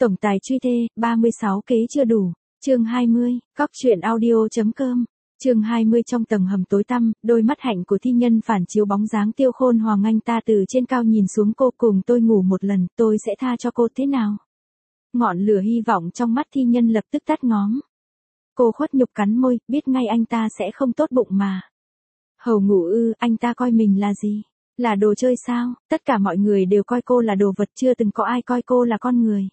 Tổng tài truy thê, 36 kế chưa đủ. Chương 20, Cóc truyện audio.com. Chương 20. Trong tầng hầm tối tăm, đôi mắt hạnh của thi nhân phản chiếu bóng dáng Tiêu Khôn Hoàng. Anh ta từ trên cao nhìn xuống cô. Cùng tôi ngủ một lần, tôi sẽ tha cho cô thế nào? Ngọn lửa hy vọng trong mắt thi nhân lập tức tắt ngóm. Cô khuất nhục cắn môi, biết ngay anh ta sẽ không tốt bụng mà. Hầu ngủ ư? Anh ta coi mình là gì? Là đồ chơi sao? Tất cả mọi người đều coi cô là đồ vật, chưa từng có ai coi cô là con người.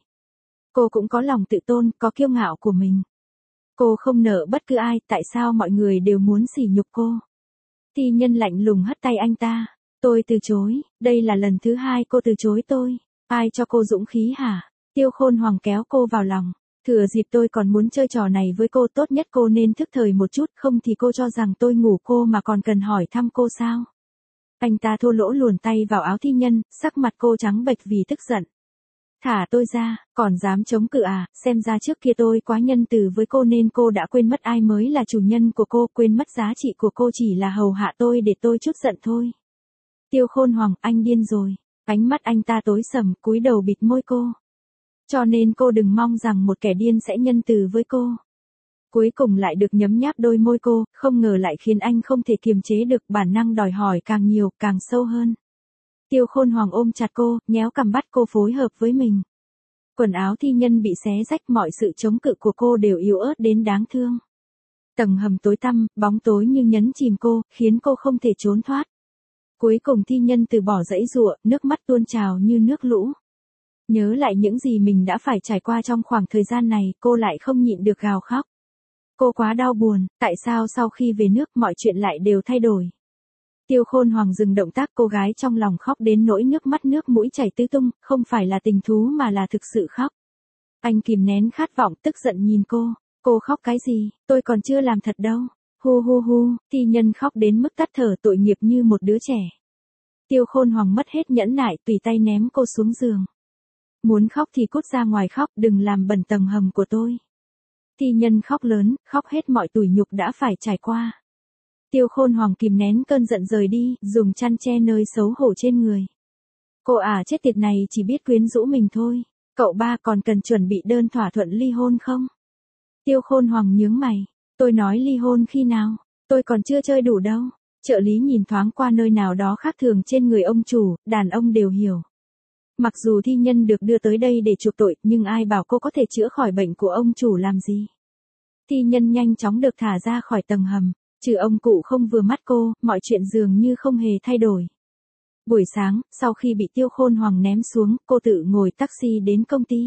Cô cũng có lòng tự tôn, có kiêu ngạo của mình. Cô không nợ bất cứ ai, tại sao mọi người đều muốn sỉ nhục cô? Thi nhân lạnh lùng hất tay anh ta. Tôi từ chối, đây là lần thứ hai cô từ chối tôi. Ai cho cô dũng khí hả? Tiêu Khôn Hoàng kéo cô vào lòng. Thừa dịp tôi còn muốn chơi trò này với cô, tốt nhất cô nên thức thời một chút, không thì cô cho rằng tôi ngủ cô mà còn cần hỏi thăm cô sao? Anh ta thô lỗ luồn tay vào áo thi nhân, sắc mặt cô trắng bệch vì tức giận. Thả tôi ra, còn dám chống cự à? Xem ra trước kia tôi quá nhân từ với cô nên cô đã quên mất ai mới là chủ nhân của cô, quên mất giá trị của cô chỉ là hầu hạ tôi để tôi chút giận thôi. Tiêu Khôn Hoàng, anh điên rồi. Ánh mắt anh ta tối sầm, cúi đầu bịt môi cô. Cho nên cô đừng mong rằng một kẻ điên sẽ nhân từ với cô. Cuối cùng lại được nhấm nháp đôi môi cô, không ngờ lại khiến anh không thể kiềm chế được, bản năng đòi hỏi càng nhiều, càng sâu hơn. Tiêu Khôn Hoàng ôm chặt cô, nhéo cằm bắt cô phối hợp với mình. Quần áo thi nhân bị xé rách, mọi sự chống cự của cô đều yếu ớt đến đáng thương. Tầng hầm tối tăm, bóng tối như nhấn chìm cô, khiến cô không thể trốn thoát. Cuối cùng thi nhân từ bỏ giãy giụa, nước mắt tuôn trào như nước lũ. Nhớ lại những gì mình đã phải trải qua trong khoảng thời gian này, cô lại không nhịn được gào khóc. Cô quá đau buồn, tại sao sau khi về nước mọi chuyện lại đều thay đổi? Tiêu Khôn Hoàng dừng động tác, cô gái trong lòng khóc đến nỗi nước mắt nước mũi chảy tứ tung, không phải là tình thú mà là thực sự khóc. Anh kìm nén khát vọng, tức giận nhìn cô khóc cái gì, tôi còn chưa làm thật đâu. Hu hu hu, thi nhân khóc đến mức tắt thở, tội nghiệp như một đứa trẻ. Tiêu Khôn Hoàng mất hết nhẫn nại, tùy tay ném cô xuống giường. Muốn khóc thì cút ra ngoài khóc, đừng làm bẩn tầng hầm của tôi. Thi nhân khóc lớn, khóc hết mọi tủi nhục đã phải trải qua. Tiêu Khôn Hoàng kìm nén cơn giận rời đi, dùng chăn che nơi xấu hổ trên người. Cô chết tiệt này chỉ biết quyến rũ mình thôi. Cậu ba còn cần chuẩn bị đơn thỏa thuận ly hôn không? Tiêu Khôn Hoàng nhướng mày. Tôi nói ly hôn khi nào? Tôi còn chưa chơi đủ đâu. Trợ lý nhìn thoáng qua nơi nào đó khác thường trên người ông chủ, đàn ông đều hiểu. Mặc dù thi nhân được đưa tới đây để chuộc tội, nhưng ai bảo cô có thể chữa khỏi bệnh của ông chủ làm gì? Thi nhân nhanh chóng được thả ra khỏi tầng hầm. Trừ ông cụ không vừa mắt cô, mọi chuyện dường như không hề thay đổi. Buổi sáng, sau khi bị Tiêu Khôn Hoàng ném xuống, cô tự ngồi taxi đến công ty.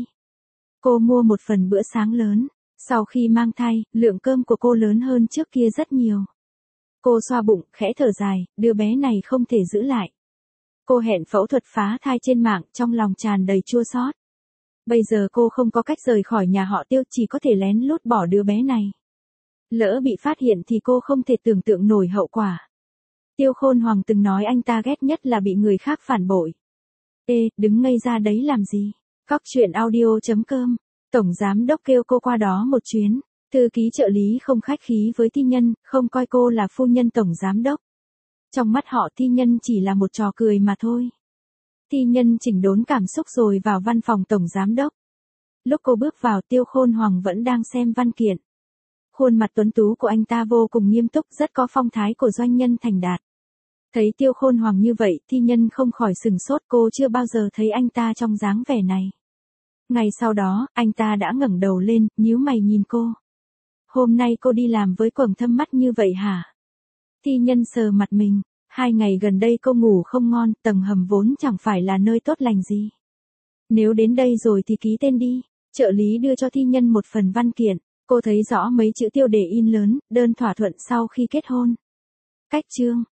Cô mua một phần bữa sáng lớn. Sau khi mang thai, lượng cơm của cô lớn hơn trước kia rất nhiều. Cô xoa bụng, khẽ thở dài, đứa bé này không thể giữ lại. Cô hẹn phẫu thuật phá thai trên mạng, trong lòng tràn đầy chua xót. Bây giờ cô không có cách rời khỏi nhà họ Tiêu, chỉ có thể lén lút bỏ đứa bé này. Lỡ bị phát hiện thì cô không thể tưởng tượng nổi hậu quả. Tiêu Khôn Hoàng từng nói anh ta ghét nhất là bị người khác phản bội. Đứng ngây ra đấy làm gì? Cóc truyện audio.com. Tổng giám đốc kêu cô qua đó một chuyến. Thư ký trợ lý không khách khí với thi nhân, không coi cô là phu nhân tổng giám đốc. Trong mắt họ thi nhân chỉ là một trò cười mà thôi. Thi nhân chỉnh đốn cảm xúc rồi vào văn phòng tổng giám đốc. Lúc cô bước vào, Tiêu Khôn Hoàng vẫn đang xem văn kiện. Khuôn mặt tuấn tú của anh ta vô cùng nghiêm túc, rất có phong thái của doanh nhân thành đạt. Thấy Tiêu Khôn Hoàng như vậy, thi nhân không khỏi sừng sốt, cô chưa bao giờ thấy anh ta trong dáng vẻ này. Ngày sau đó, anh ta đã ngẩng đầu lên, nhíu mày nhìn cô. Hôm nay cô đi làm với quầng thâm mắt như vậy hả? Thi nhân sờ mặt mình. 2 ngày gần đây cô ngủ không ngon, tầng hầm vốn chẳng phải là nơi tốt lành gì. Nếu đến đây rồi thì ký tên đi. Trợ lý đưa cho thi nhân một phần văn kiện. Cô thấy rõ mấy chữ tiêu đề in lớn, đơn thỏa thuận sau khi kết hôn. Cách chương.